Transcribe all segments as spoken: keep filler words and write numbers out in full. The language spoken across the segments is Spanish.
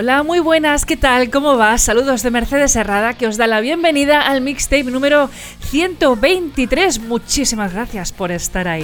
Hola, muy buenas, ¿qué tal? ¿Cómo va? Saludos de Mercedes Herrada, que os da la bienvenida al mixtape número ciento veintitrés. Muchísimas gracias por estar ahí.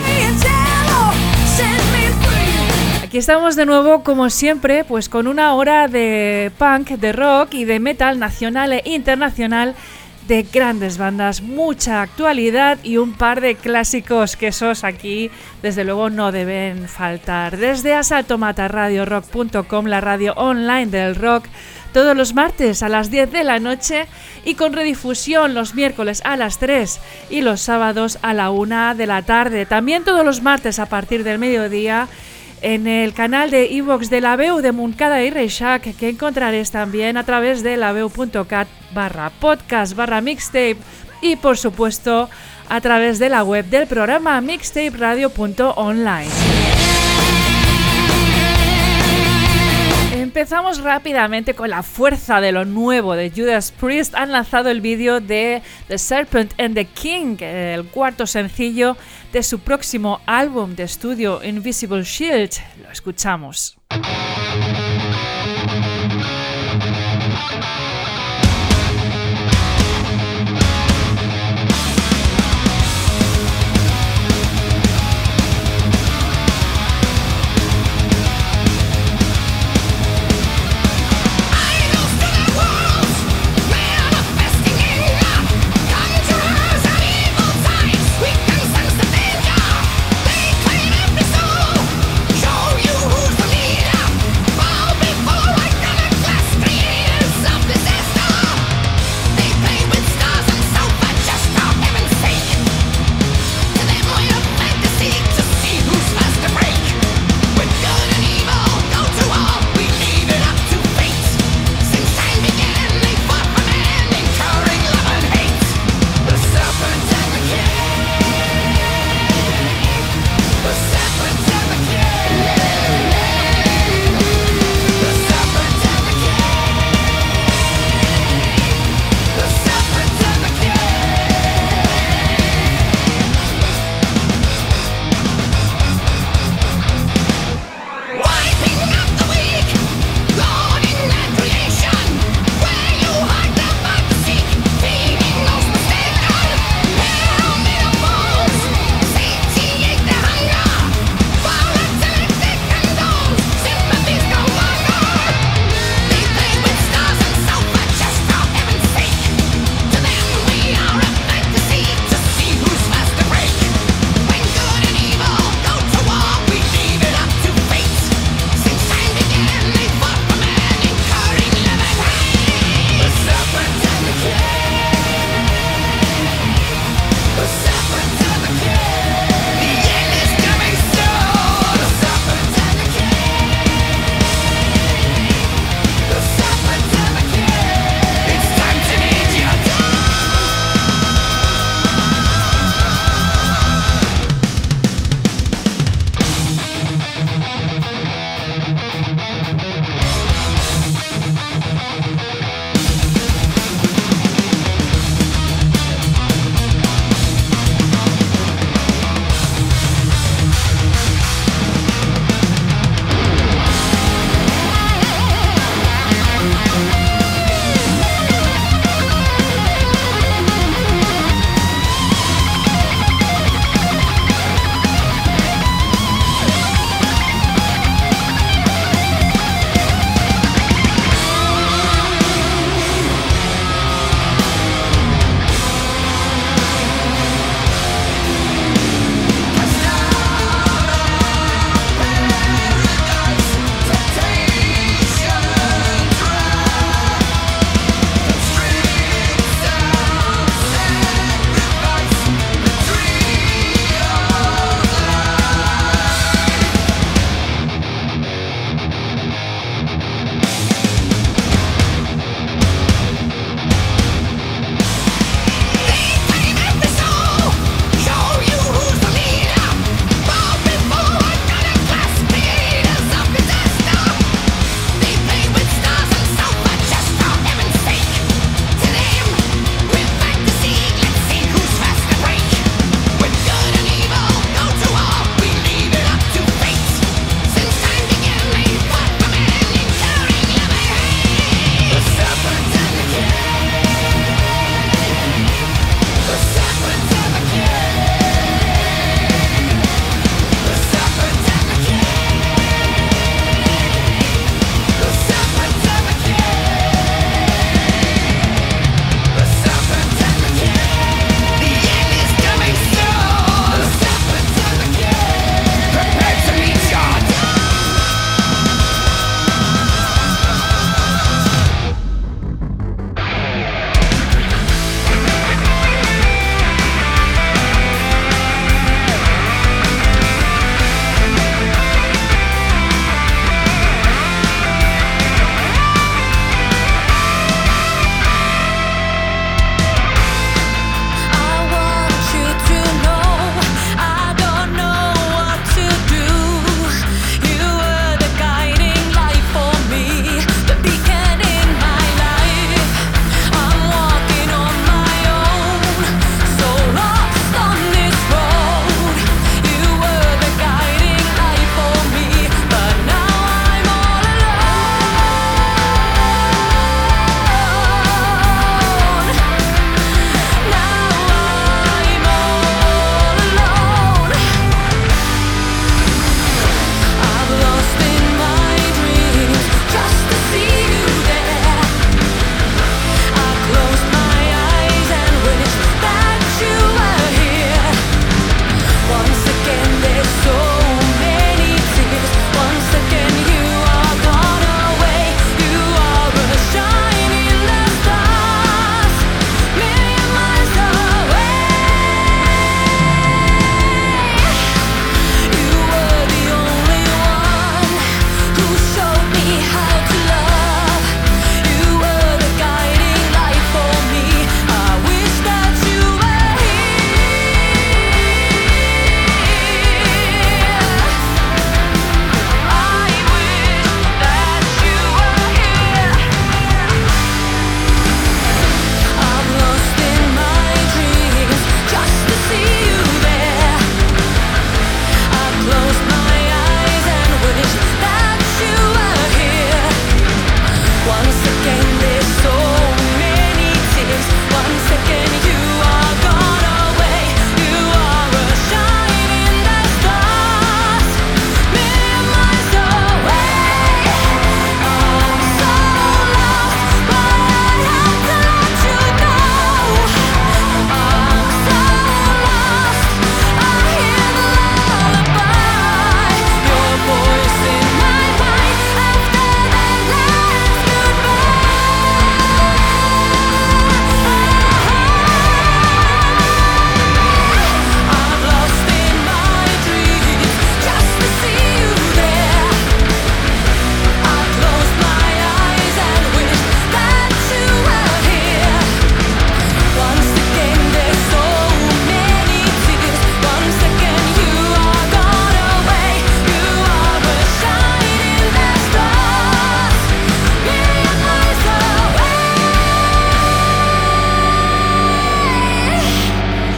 Aquí estamos de nuevo, como siempre, pues con una hora de punk, de rock y de metal nacional e internacional, de grandes bandas, mucha actualidad y un par de clásicos que esos aquí desde luego no deben faltar. Desde asalto mata radio rock punto com, la radio online del rock, todos los martes a las diez de la noche y con redifusión los miércoles a las tres y los sábados a la una de la tarde. También todos los martes a partir del mediodía en el canal de iVox de la veu de Montcada y Reixac, que encontraréis también a través de laveu punto cat barra podcast barra mixtape y por supuesto a través de la web del programa mixtape radio punto online. Empezamos rápidamente con la fuerza de lo nuevo de Judas Priest. Han lanzado el vídeo de The Serpent and the King, el cuarto sencillo de su próximo álbum de estudio Invisible Shield. Lo escuchamos. Show you who's the leader.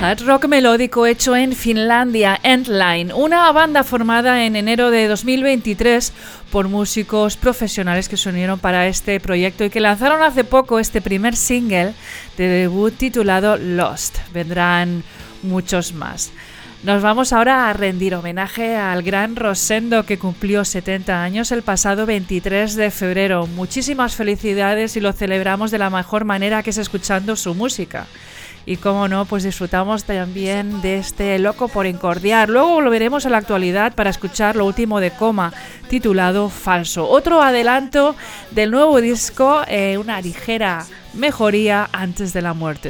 hard rock melódico hecho en Finlandia, Endline, una banda formada en enero de dos mil veintitrés por músicos profesionales que se unieron para este proyecto y que lanzaron hace poco este primer single de debut titulado Lost. Vendrán muchos más. Nos vamos ahora a rendir homenaje al gran Rosendo, que cumplió setenta años el pasado veintitrés de febrero. Muchísimas felicidades y lo celebramos de la mejor manera, que es escuchando su música. Y cómo no, pues disfrutamos también de este Loco por Incordiar. Luego volveremos a la actualidad para escuchar lo último de Coma, titulado Falso. Otro adelanto del nuevo disco, eh, una ligera mejoría antes de la muerte.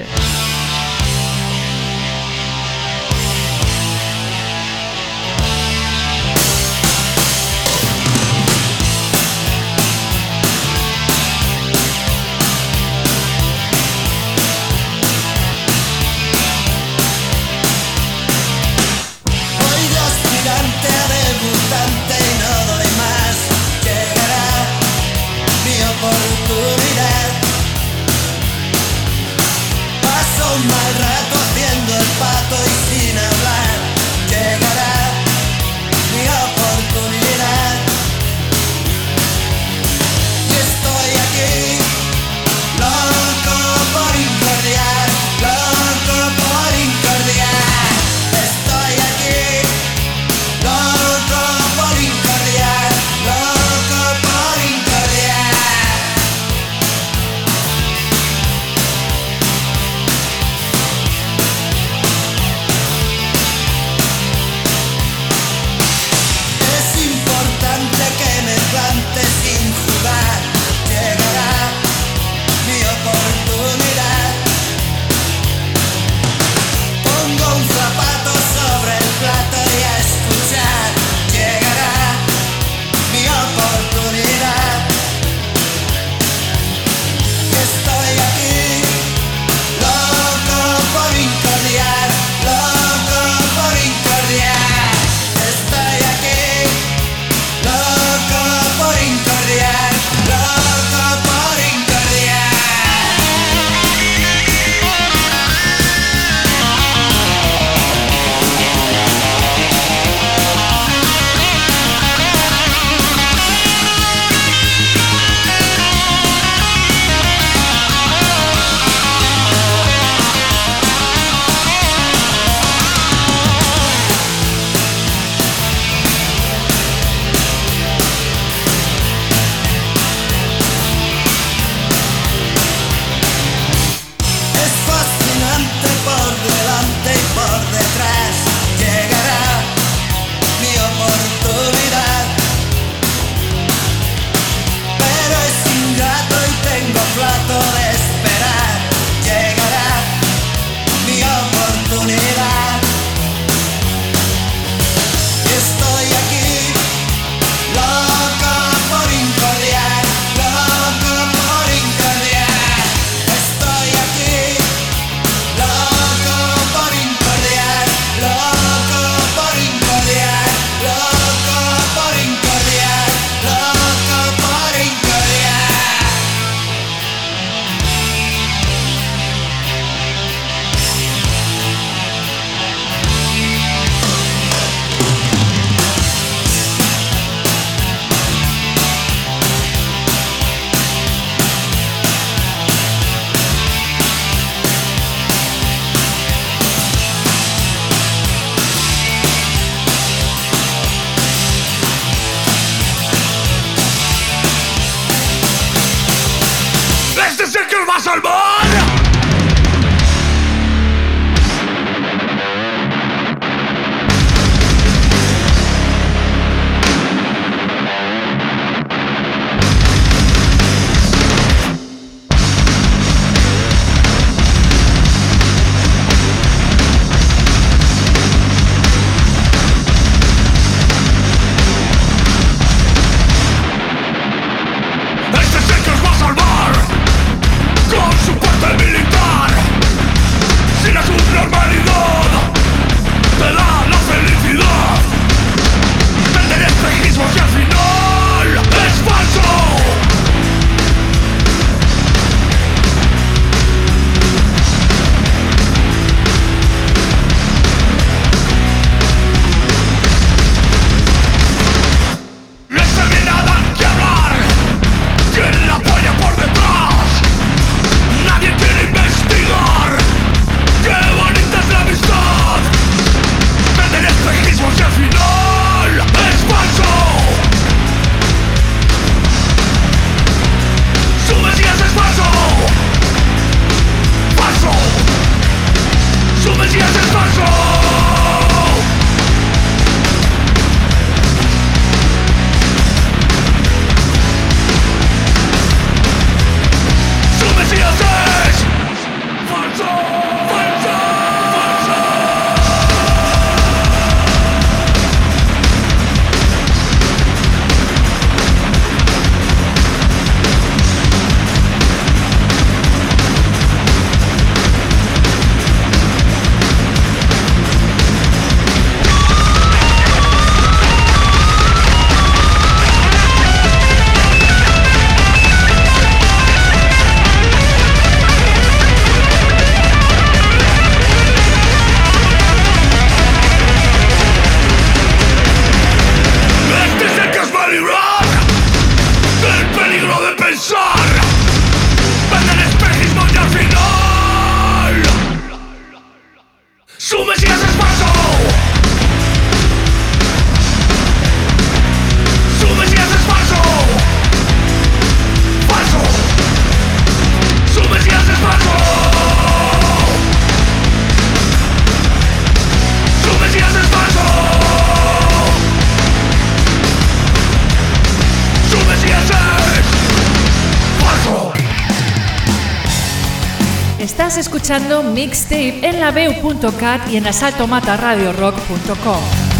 Este es el que os va a salvar con su puerta. Estás escuchando Mixtape en la veu punto cat y en asalto mata radio rock punto com.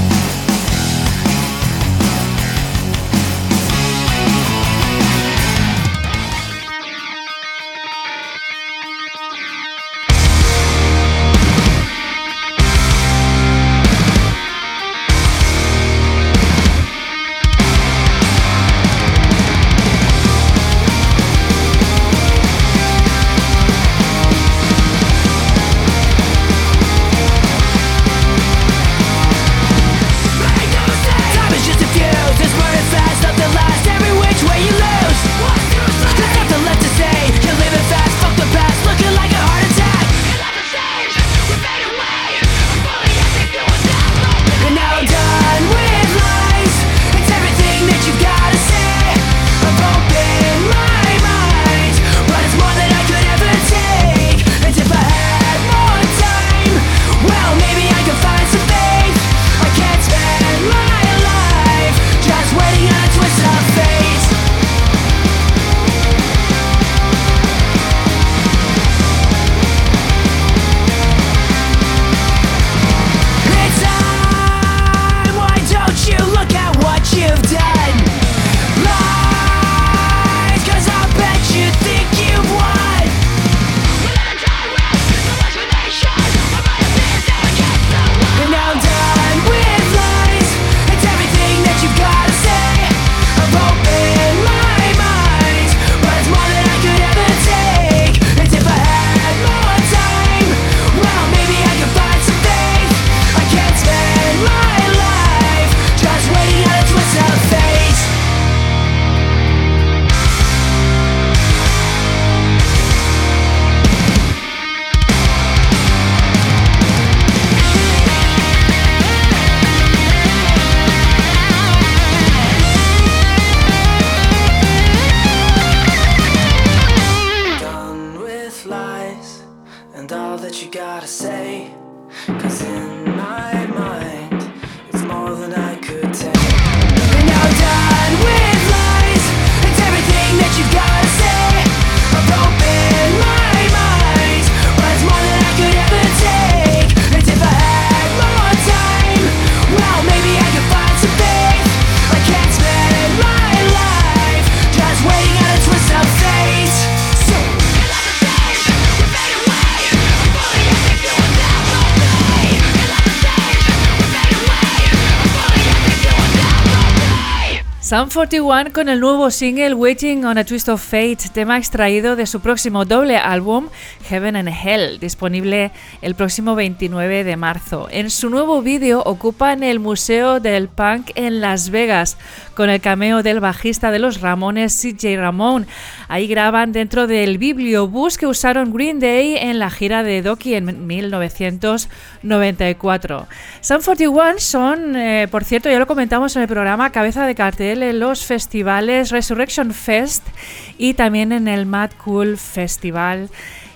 Sum cuarenta y uno con el nuevo single Waiting on a Twist of Fate, tema extraído de su próximo doble álbum Heaven and Hell, disponible el próximo veintinueve de marzo. En su nuevo vídeo ocupan el Museo del Punk en Las Vegas, con el cameo del bajista de los Ramones, C J Ramone. Ahí graban dentro del bibliobús que usaron Green Day en la gira de Doki en mil novecientos noventa y cuatro. Sum cuarenta y uno son, eh, por cierto, ya lo comentamos en el programa, cabeza de cartel en los festivales Resurrection Fest y también en el Mad Cool Festival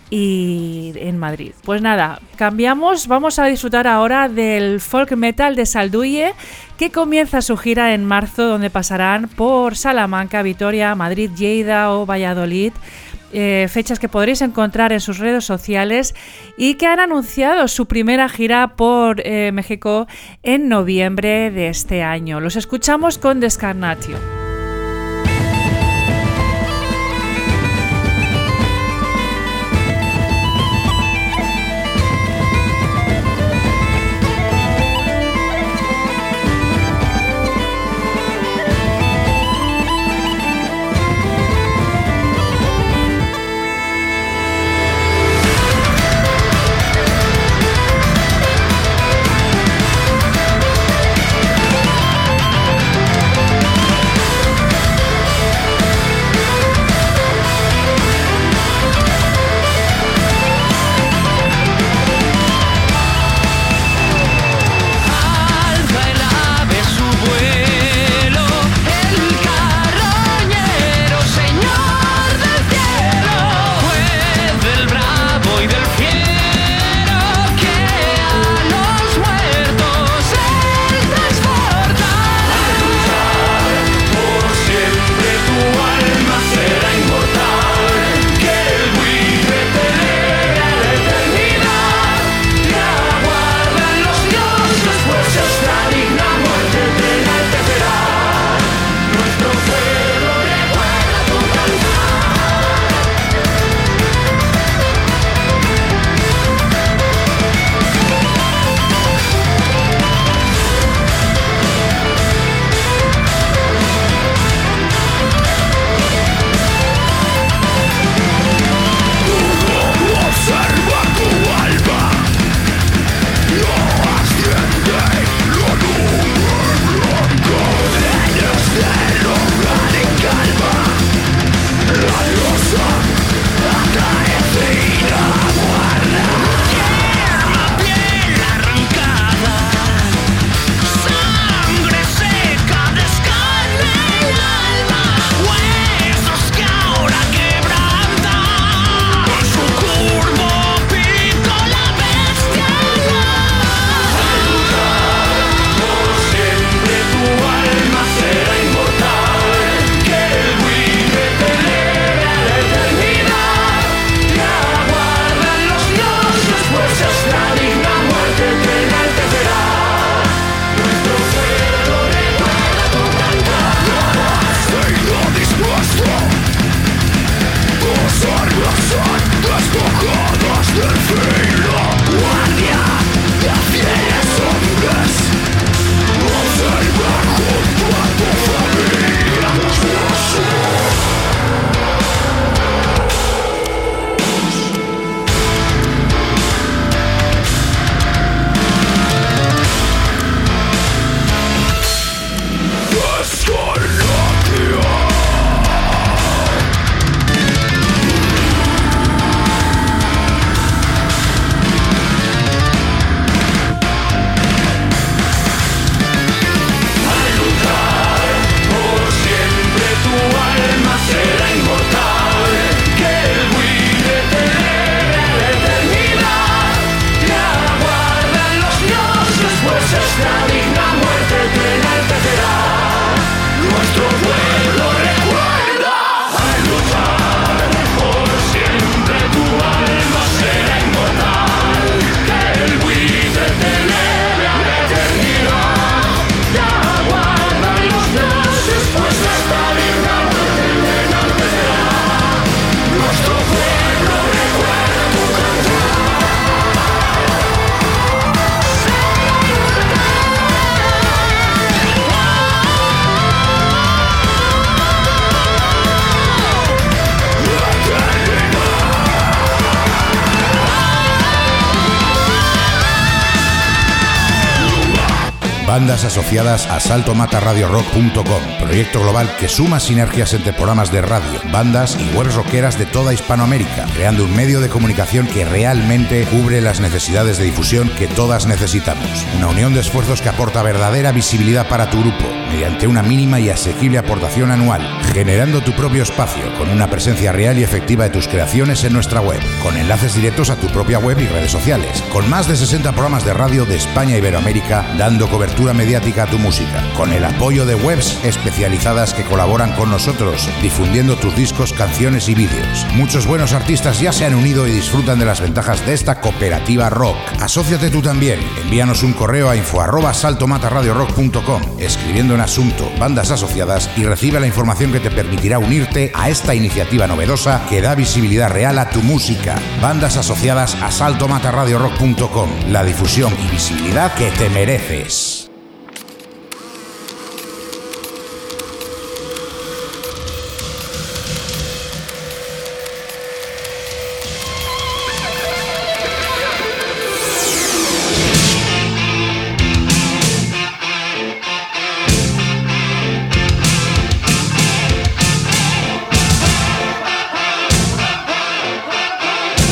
y en Madrid. Pues nada, cambiamos, vamos a disfrutar ahora del folk metal de Salduye, que comienza su gira en marzo, donde pasarán por Salamanca, Vitoria, Madrid, Lleida o Valladolid. Eh, fechas que podréis encontrar en sus redes sociales y que han anunciado su primera gira por eh, México en noviembre de este año. Los escuchamos con Descarnatio. Bandas asociadas a salto mata radio rock punto com, proyecto global que suma sinergias entre programas de radio, bandas y webs rockeras de toda Hispanoamérica, creando un medio de comunicación que realmente cubre las necesidades de difusión que todas necesitamos. Una unión de esfuerzos que aporta verdadera visibilidad para tu grupo, mediante una mínima y asequible aportación anual, generando tu propio espacio con una presencia real y efectiva de tus creaciones en nuestra web, con enlaces directos a tu propia web y redes sociales, con más de sesenta programas de radio de España e Iberoamérica dando cobertura mediática a tu música, con el apoyo de webs especializadas que colaboran con nosotros, difundiendo tus discos, canciones y vídeos. Muchos buenos artistas ya se han unido y disfrutan de las ventajas de esta cooperativa rock. Asóciate tú también. Envíanos un correo a info arroba salto mata radio rock punto com, escribiendo en asunto bandas asociadas, y recibe la información que te permitirá unirte a esta iniciativa novedosa que da visibilidad real a tu música. Bandas asociadas a salto mata radio rock punto com, la difusión y visibilidad que te mereces.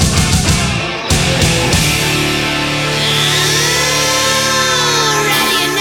Ready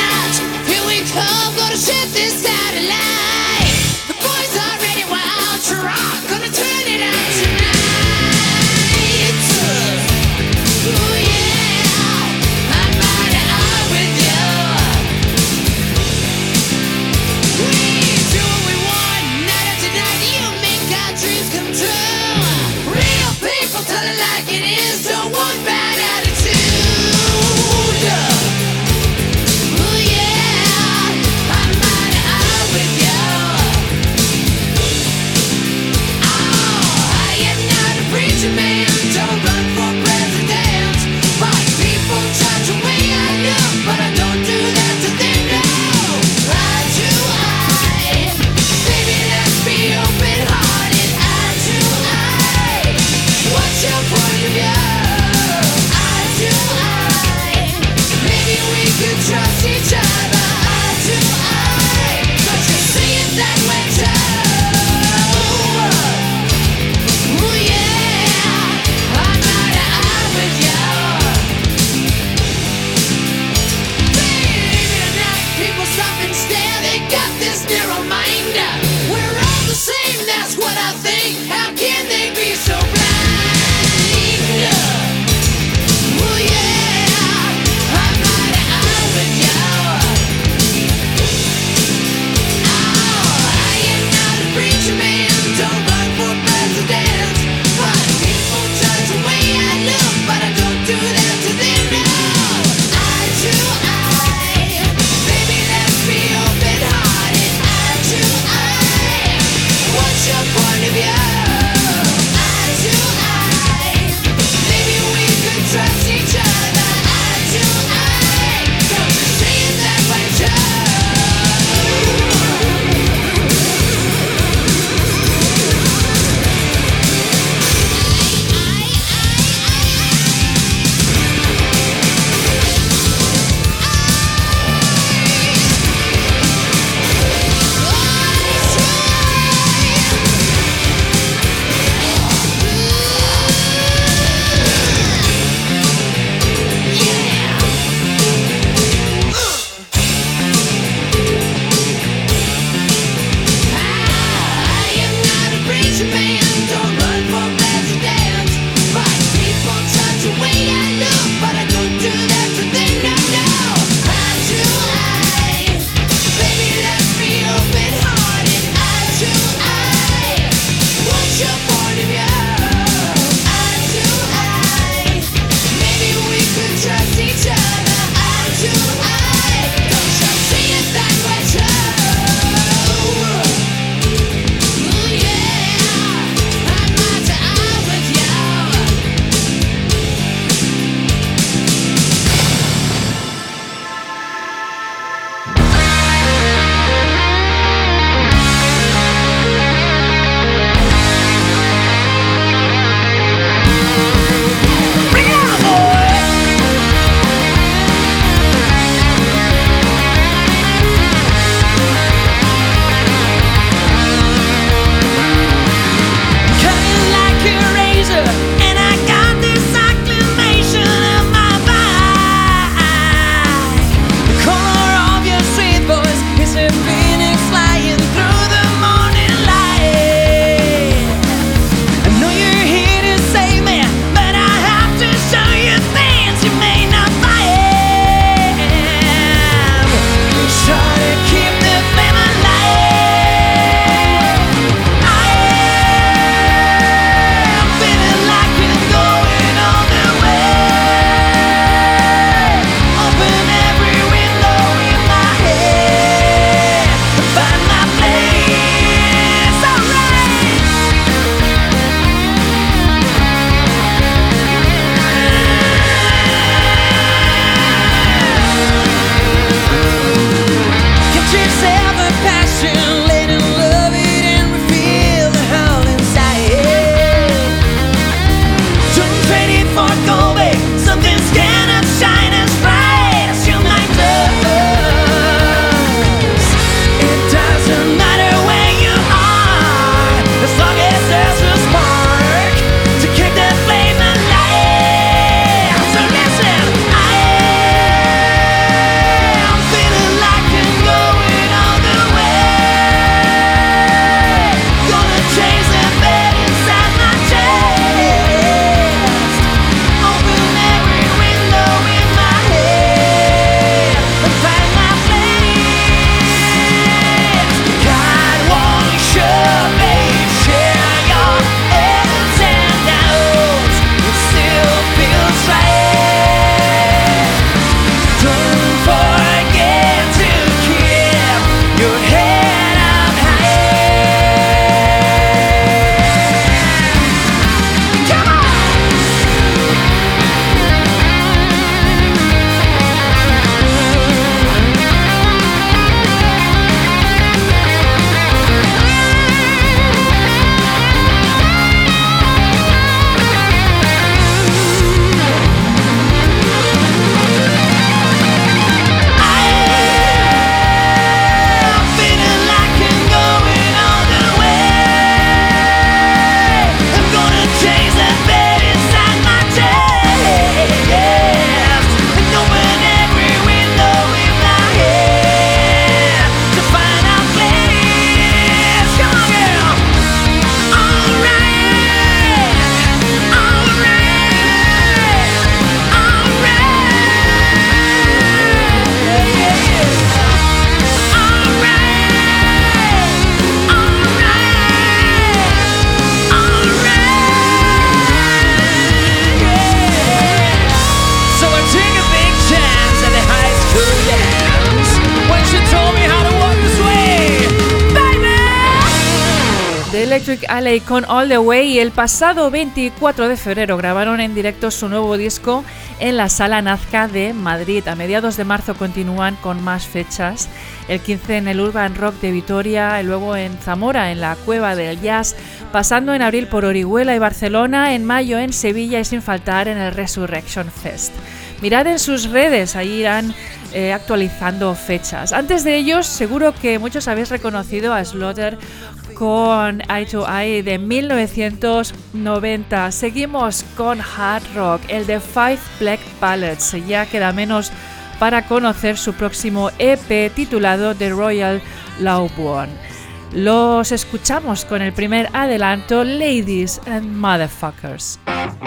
The Electric Alley con All the Way, y el pasado veinticuatro de febrero grabaron en directo su nuevo disco en la Sala Nazca de Madrid. A mediados de marzo continúan con más fechas, el quince en el Urban Rock de Vitoria, y luego en Zamora en la Cueva del Jazz, pasando en abril por Orihuela y Barcelona, en mayo en Sevilla y sin faltar en el Resurrection Fest. Mirad en sus redes, ahí irán eh, actualizando fechas. Antes de ellos, seguro que muchos habéis reconocido a Slaughter con Eye to Eye de mil novecientos noventa. Seguimos con hard rock, el de Five Black Pallets. Ya queda menos para conocer su próximo E P titulado The Royal Lawborn. Los escuchamos con el primer adelanto, Ladies and Motherfuckers.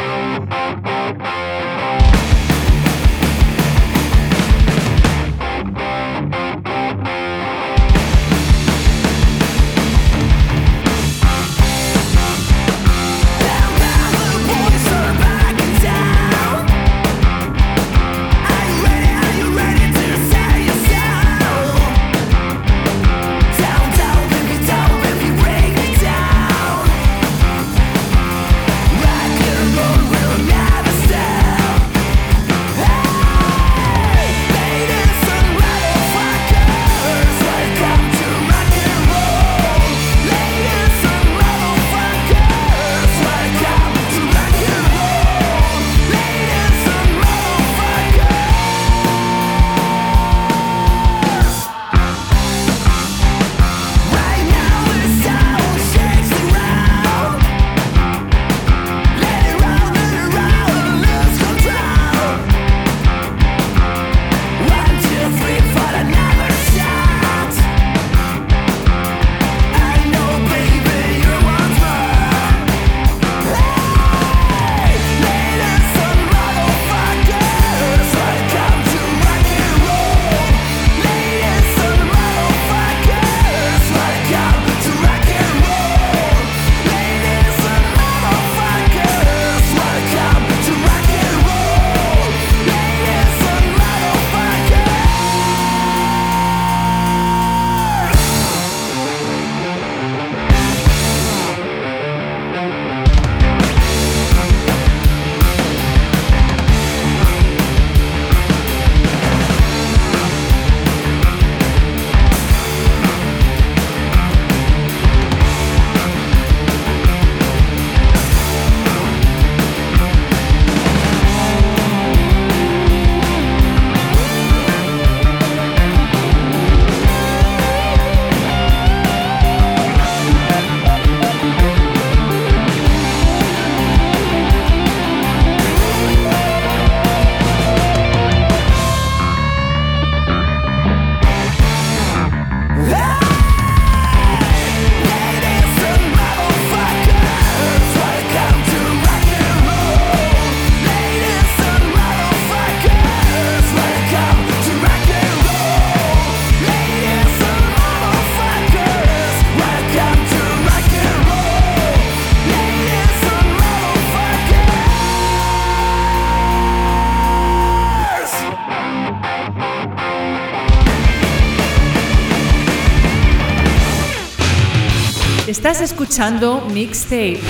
Estás escuchando Mixtape,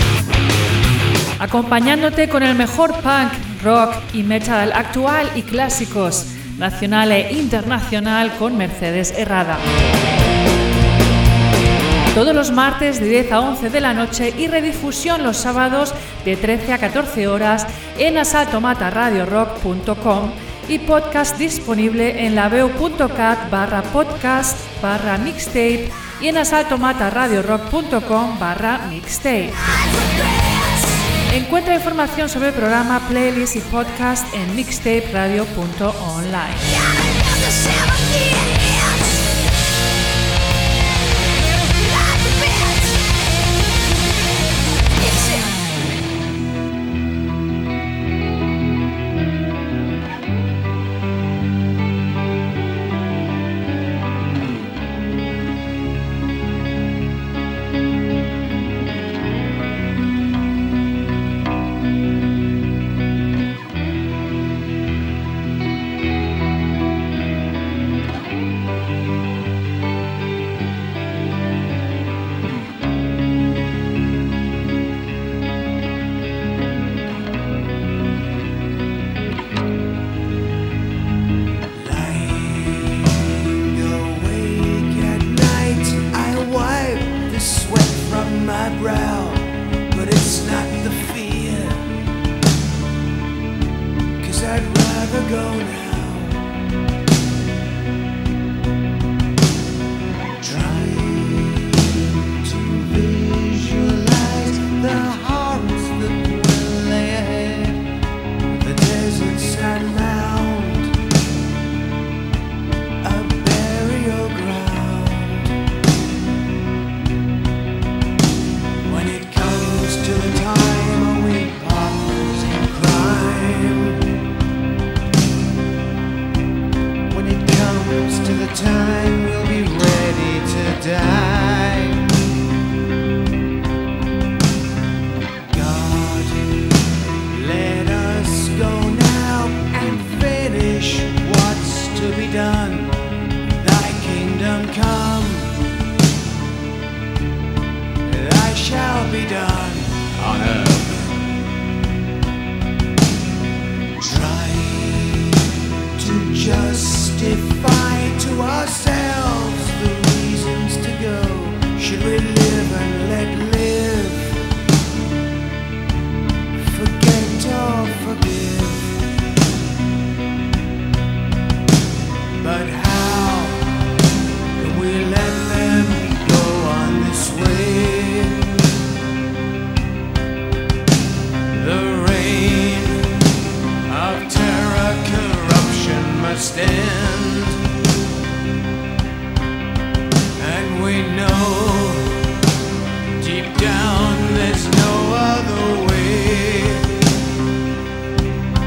acompañándote con el mejor punk, rock y metal actual y clásicos, nacional e internacional, con Mercedes Herrada. Todos los martes de diez a once de la noche y redifusión los sábados de trece a catorce horas en asalto mata radio rock punto com y podcast disponible en laveu.cat barra podcast barra mixtape y en asalto mata radio rock punto com barra mixtape. Encuentra información sobre el programa, playlist y podcast en mixtape radio punto online. I'd rather go now. Trying to visualize the horrors that will lay ahead. The deserts and mound, a burial ground. When it comes to the time we partners in crime, when it comes to the time we'll be ready to die. God, let us go now and finish what's to be done. Thy kingdom come, thy shall be done on earth. Trying to justify to ourselves the reasons to go. Should we live and let live? Forget or forgive? But how can we let them go on this way? The reign of terror, corruption must end. And we know deep down there's no other way.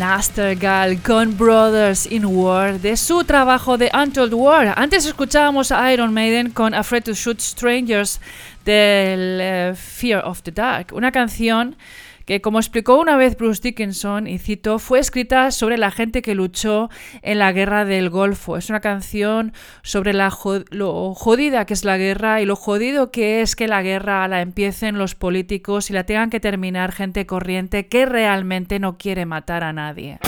Nastergal con Brothers in War de su trabajo de Untold War. Antes escuchábamos a Iron Maiden con Afraid to Shoot Strangers del uh, Fear of the Dark, una canción que, como explicó una vez Bruce Dickinson, y cito, fue escrita sobre la gente que luchó en la guerra del Golfo. Es una canción sobre la jo- lo jodida que es la guerra y lo jodido que es que la guerra la empiecen los políticos y la tengan que terminar gente corriente que realmente no quiere matar a nadie.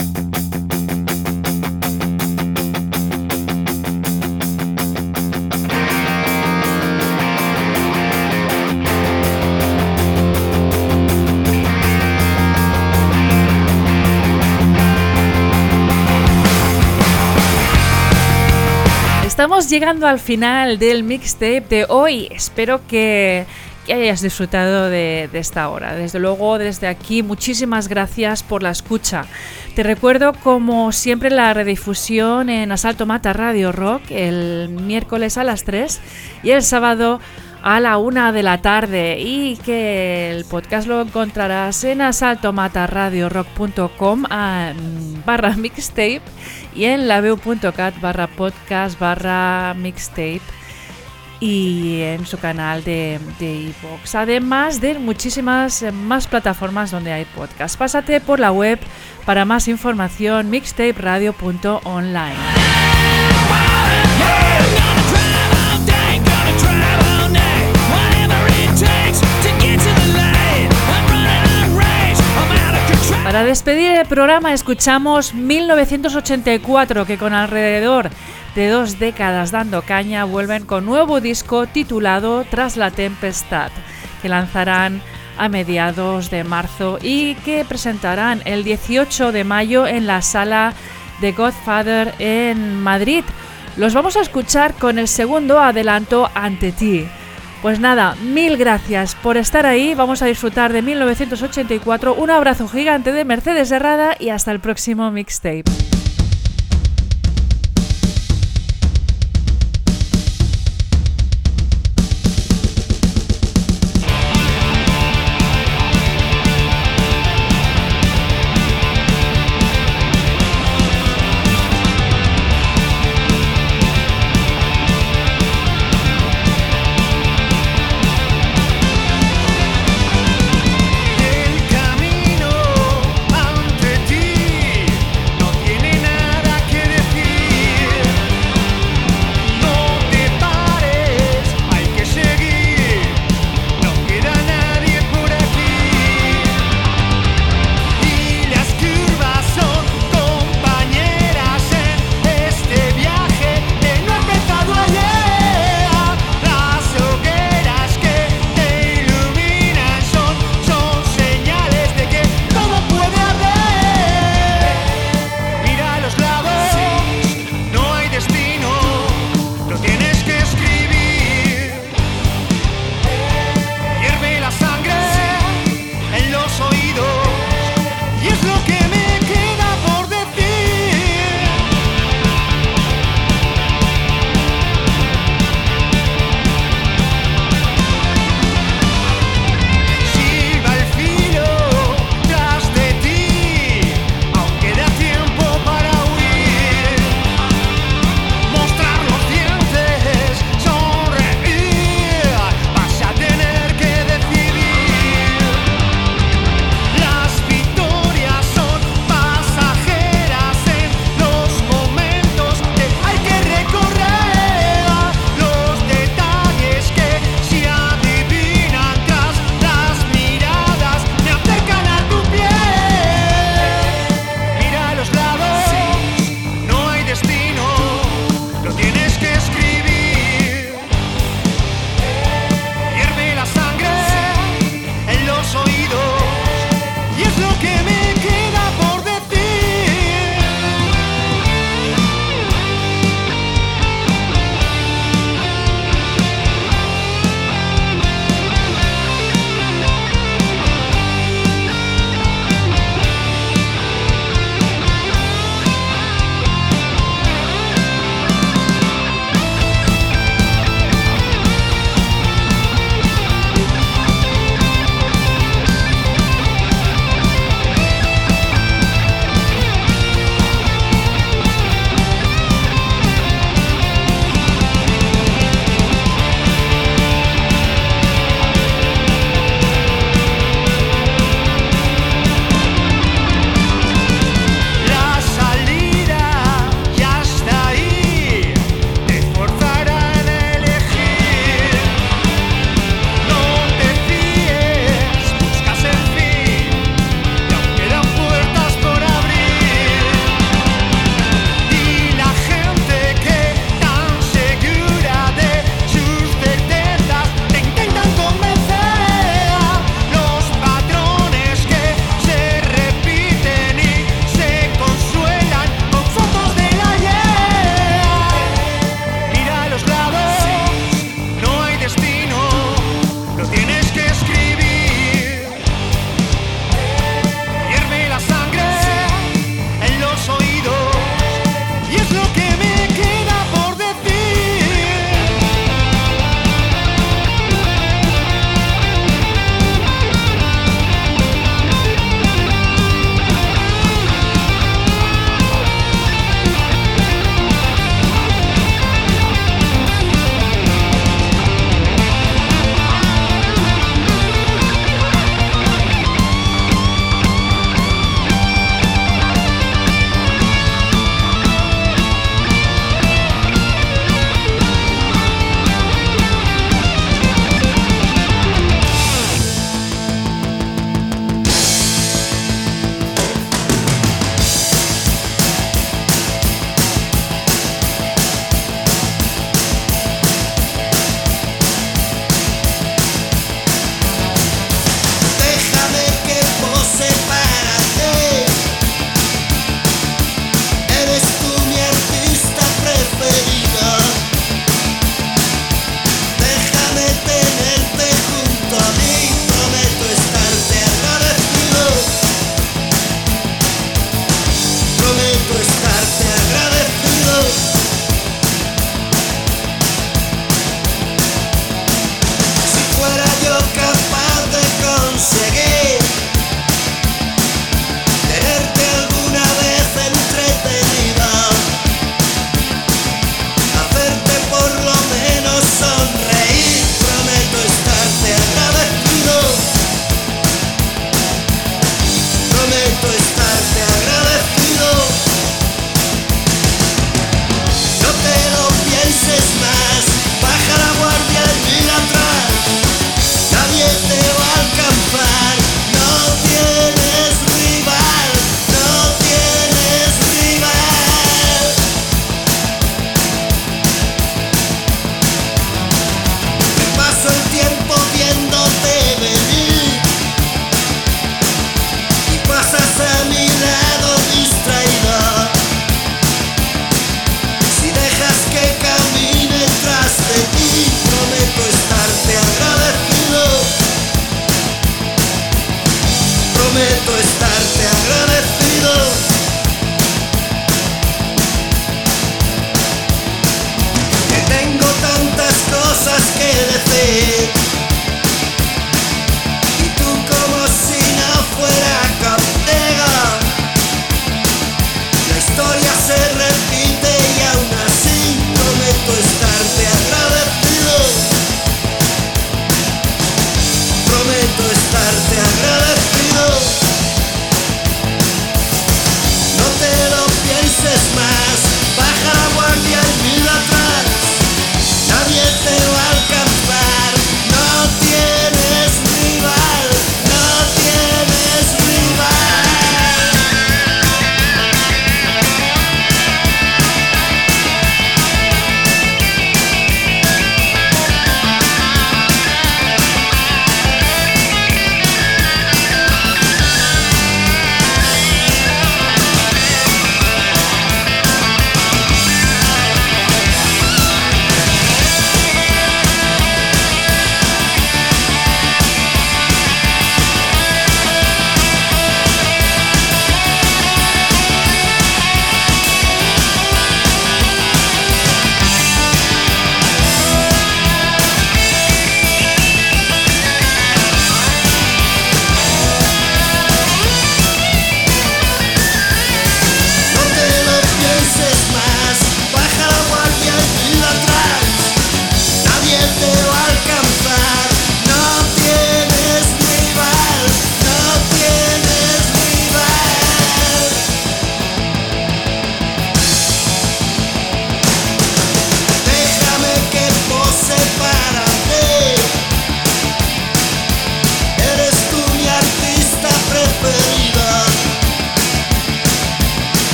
Estamos llegando al final del mixtape de hoy. Espero que, que hayas disfrutado de, de esta hora. Desde luego, desde aquí, muchísimas gracias por la escucha. Te recuerdo, como siempre, la redifusión en Asalto Mata Radio Rock el miércoles a las tres y el sábado a la una de la tarde, y que el podcast lo encontrarás en asalto mata radio rock punto com barra mixtape y en laveu punto cat barra podcast barra mixtape y en su canal de iVoox, además de muchísimas más plataformas donde hay podcast. Pásate por la web para más información, mixtape radio punto online. Para despedir el programa escuchamos mil novecientos ochenta y cuatro, que con alrededor de dos décadas dando caña vuelven con nuevo disco titulado Tras la Tempestad, que lanzarán a mediados de marzo y que presentarán el dieciocho de mayo en la sala de Godfather en Madrid. Los vamos a escuchar con el segundo adelanto, Ante ti. Pues nada, mil gracias por estar ahí, vamos a disfrutar de mil novecientos ochenta y cuatro, un abrazo gigante de Mercedes Herrada y hasta el próximo mixtape.